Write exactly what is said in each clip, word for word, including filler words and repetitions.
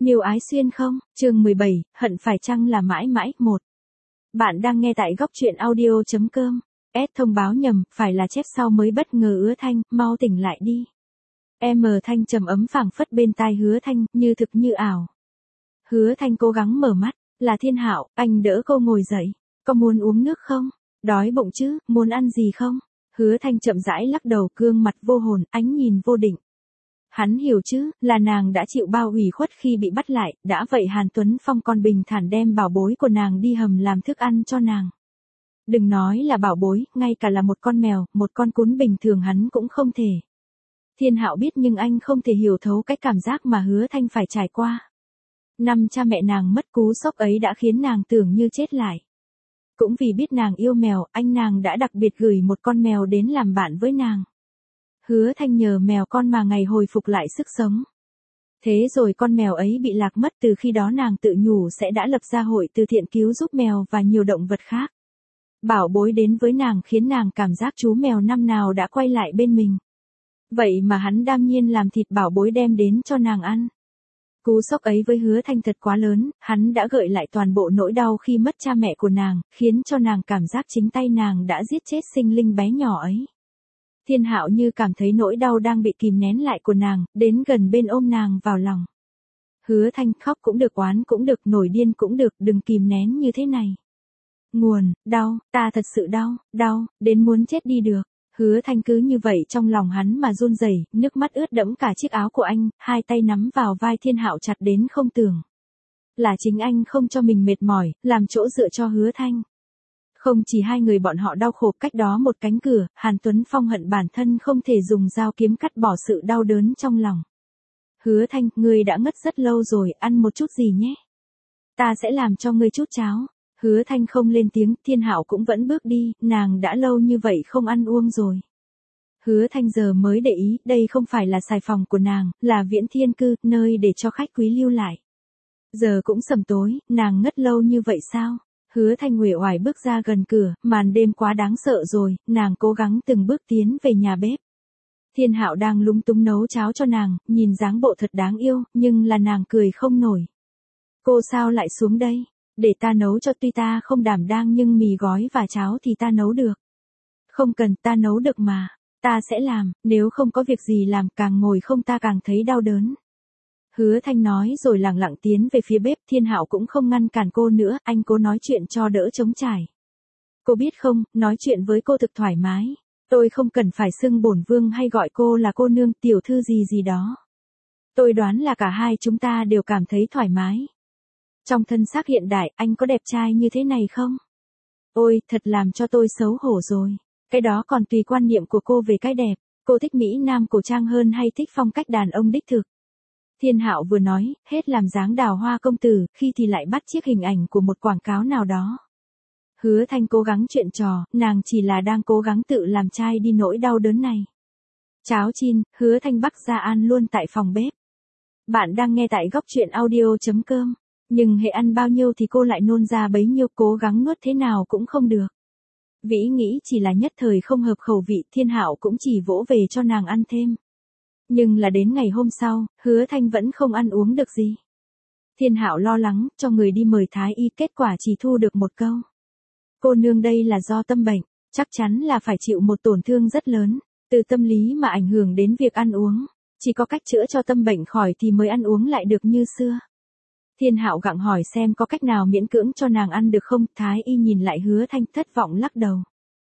Miêu Ái Xuyên không, chương mười bảy, hận phải chăng là mãi mãi, một. Bạn đang nghe tại góc truyện audio.com. S thông báo nhầm, phải là chép sau mới bất ngờ Hứa Thanh, mau tỉnh lại đi. M Thanh trầm ấm phảng phất bên tai Hứa Thanh, như thực như ảo. Hứa Thanh cố gắng mở mắt, là Thiên Hạo, anh đỡ cô ngồi dậy. Có muốn uống nước không? Đói bụng chứ, muốn ăn gì không? Hứa Thanh chậm rãi lắc đầu, gương mặt vô hồn, ánh nhìn vô định. Hắn hiểu chứ, là nàng đã chịu bao ủy khuất khi bị bắt lại, đã vậy Hàn Tuấn Phong còn bình thản đem bảo bối của nàng đi hầm làm thức ăn cho nàng. Đừng nói là bảo bối, ngay cả là một con mèo, một con cún bình thường hắn cũng không thể. Thiên Hạo biết nhưng anh không thể hiểu thấu cái cảm giác mà Hứa Thanh phải trải qua. Năm cha mẹ nàng mất cú sốc ấy đã khiến nàng tưởng như chết lại. Cũng vì biết nàng yêu mèo, anh nàng đã đặc biệt gửi một con mèo đến làm bạn với nàng. Hứa Thanh nhờ mèo con mà ngày hồi phục lại sức sống. Thế rồi con mèo ấy bị lạc mất, từ khi đó nàng tự nhủ sẽ đã lập ra hội từ thiện cứu giúp mèo và nhiều động vật khác. Bảo bối đến với nàng khiến nàng cảm giác chú mèo năm nào đã quay lại bên mình. Vậy mà hắn đam nhiên làm thịt bảo bối đem đến cho nàng ăn. Cú sốc ấy với Hứa Thanh thật quá lớn, hắn đã gợi lại toàn bộ nỗi đau khi mất cha mẹ của nàng, khiến cho nàng cảm giác chính tay nàng đã giết chết sinh linh bé nhỏ ấy. Thiên Hạo như cảm thấy nỗi đau đang bị kìm nén lại của nàng, đến gần bên ôm nàng vào lòng. Hứa Thanh, khóc cũng được, oán cũng được, nổi điên cũng được, đừng kìm nén như thế này. Nguồn, đau, ta thật sự đau, đau, đến muốn chết đi được. Hứa Thanh cứ như vậy trong lòng hắn mà run rẩy, nước mắt ướt đẫm cả chiếc áo của anh, hai tay nắm vào vai Thiên Hạo chặt đến không tưởng. Là chính anh không cho mình mệt mỏi, làm chỗ dựa cho Hứa Thanh. Không chỉ hai người bọn họ đau khổ, cách đó một cánh cửa, Hàn Tuấn Phong hận bản thân không thể dùng dao kiếm cắt bỏ sự đau đớn trong lòng. Hứa Thanh, ngươi đã ngất rất lâu rồi, ăn một chút gì nhé. Ta sẽ làm cho ngươi chút cháo. Hứa Thanh không lên tiếng, Thiên Hạo cũng vẫn bước đi, nàng đã lâu như vậy không ăn uống rồi. Hứa Thanh giờ mới để ý, đây không phải là xài phòng của nàng, là Viễn Thiên Cư, nơi để cho khách quý lưu lại. Giờ cũng sầm tối, nàng ngất lâu như vậy sao? Hứa Thanh uể oải bước ra gần cửa, màn đêm quá đáng sợ rồi, nàng cố gắng từng bước tiến về nhà bếp. Thiên Hạo đang lúng túng nấu cháo cho nàng, nhìn dáng bộ thật đáng yêu, nhưng là nàng cười không nổi. Cô sao lại xuống đây? Để ta nấu cho, tuy ta không đảm đang nhưng mì gói và cháo thì ta nấu được. Không cần, ta nấu được mà, ta sẽ làm, nếu không có việc gì làm, càng ngồi không ta càng thấy đau đớn. Hứa Thanh nói rồi lẳng lặng tiến về phía bếp, Thiên Hạo cũng không ngăn cản cô nữa, anh cố nói chuyện cho đỡ trống trải. Cô biết không, nói chuyện với cô thực thoải mái, tôi không cần phải xưng bổn vương hay gọi cô là cô nương, tiểu thư gì gì đó. Tôi đoán là cả hai chúng ta đều cảm thấy thoải mái. Trong thân xác hiện đại, anh có đẹp trai như thế này không? Ôi, thật làm cho tôi xấu hổ rồi. Cái đó còn tùy quan niệm của cô về cái đẹp, cô thích Mỹ Nam cổ trang hơn hay thích phong cách đàn ông đích thực? Thiên Hạo vừa nói, hết làm dáng đào hoa công tử, khi thì lại bắt chiếc hình ảnh của một quảng cáo nào đó. Hứa Thanh cố gắng chuyện trò, nàng chỉ là đang cố gắng tự làm chai đi nỗi đau đớn này. Cháo chin, Hứa Thanh bắc ra ăn luôn tại phòng bếp. Bạn đang nghe tại góc truyện audio.com, nhưng hệ ăn bao nhiêu thì cô lại nôn ra bấy nhiêu, cố gắng nuốt thế nào cũng không được. Vĩ nghĩ chỉ là nhất thời không hợp khẩu vị, Thiên Hạo cũng chỉ vỗ về cho nàng ăn thêm. Nhưng là đến ngày hôm sau, Hứa Thanh vẫn không ăn uống được gì. Thiên Hạo lo lắng, cho người đi mời thái y, kết quả chỉ thu được một câu. Cô nương đây là do tâm bệnh, chắc chắn là phải chịu một tổn thương rất lớn, từ tâm lý mà ảnh hưởng đến việc ăn uống. Chỉ có cách chữa cho tâm bệnh khỏi thì mới ăn uống lại được như xưa. Thiên Hạo gặng hỏi xem có cách nào miễn cưỡng cho nàng ăn được không, thái y nhìn lại Hứa Thanh thất vọng lắc đầu.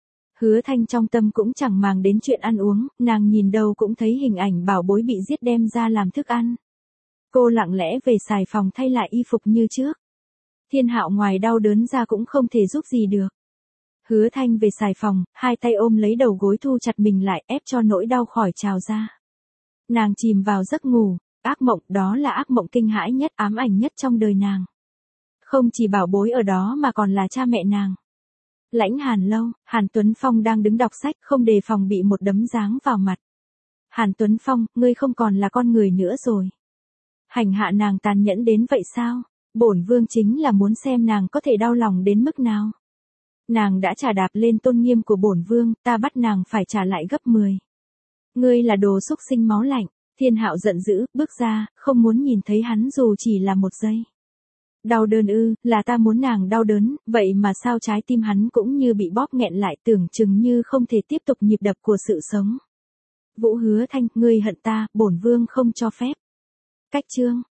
Hứa Thanh trong tâm cũng chẳng màng đến chuyện ăn uống, nàng nhìn đâu cũng thấy hình ảnh bảo bối bị giết đem ra làm thức ăn. Cô lặng lẽ về xài phòng thay lại y phục như trước. Thiên Hạo ngoài đau đớn ra cũng không thể giúp gì được. Hứa Thanh về xài phòng, hai tay ôm lấy đầu gối thu chặt mình lại, ép cho nỗi đau khỏi trào ra. Nàng chìm vào giấc ngủ, ác mộng, đó là ác mộng kinh hãi nhất, ám ảnh nhất trong đời nàng. Không chỉ bảo bối ở đó mà còn là cha mẹ nàng. Lãnh Hàn Lâu, Hàn Tuấn Phong đang đứng đọc sách, không đề phòng bị một đấm giáng vào mặt. Hàn Tuấn Phong, ngươi không còn là con người nữa rồi. Hành hạ nàng tàn nhẫn đến vậy sao? Bổn vương chính là muốn xem nàng có thể đau lòng đến mức nào. Nàng đã trà đạp lên tôn nghiêm của bổn vương, ta bắt nàng phải trả lại gấp mười. Ngươi là đồ xúc sinh máu lạnh. Thiên Hạo giận dữ, bước ra, không muốn nhìn thấy hắn dù chỉ là một giây. Đau đớn ư, là ta muốn nàng đau đớn, vậy mà sao trái tim hắn cũng như bị bóp nghẹn lại, tưởng chừng như không thể tiếp tục nhịp đập của sự sống. Vũ Hứa Thanh, ngươi hận ta, bổn vương không cho phép. Cách chương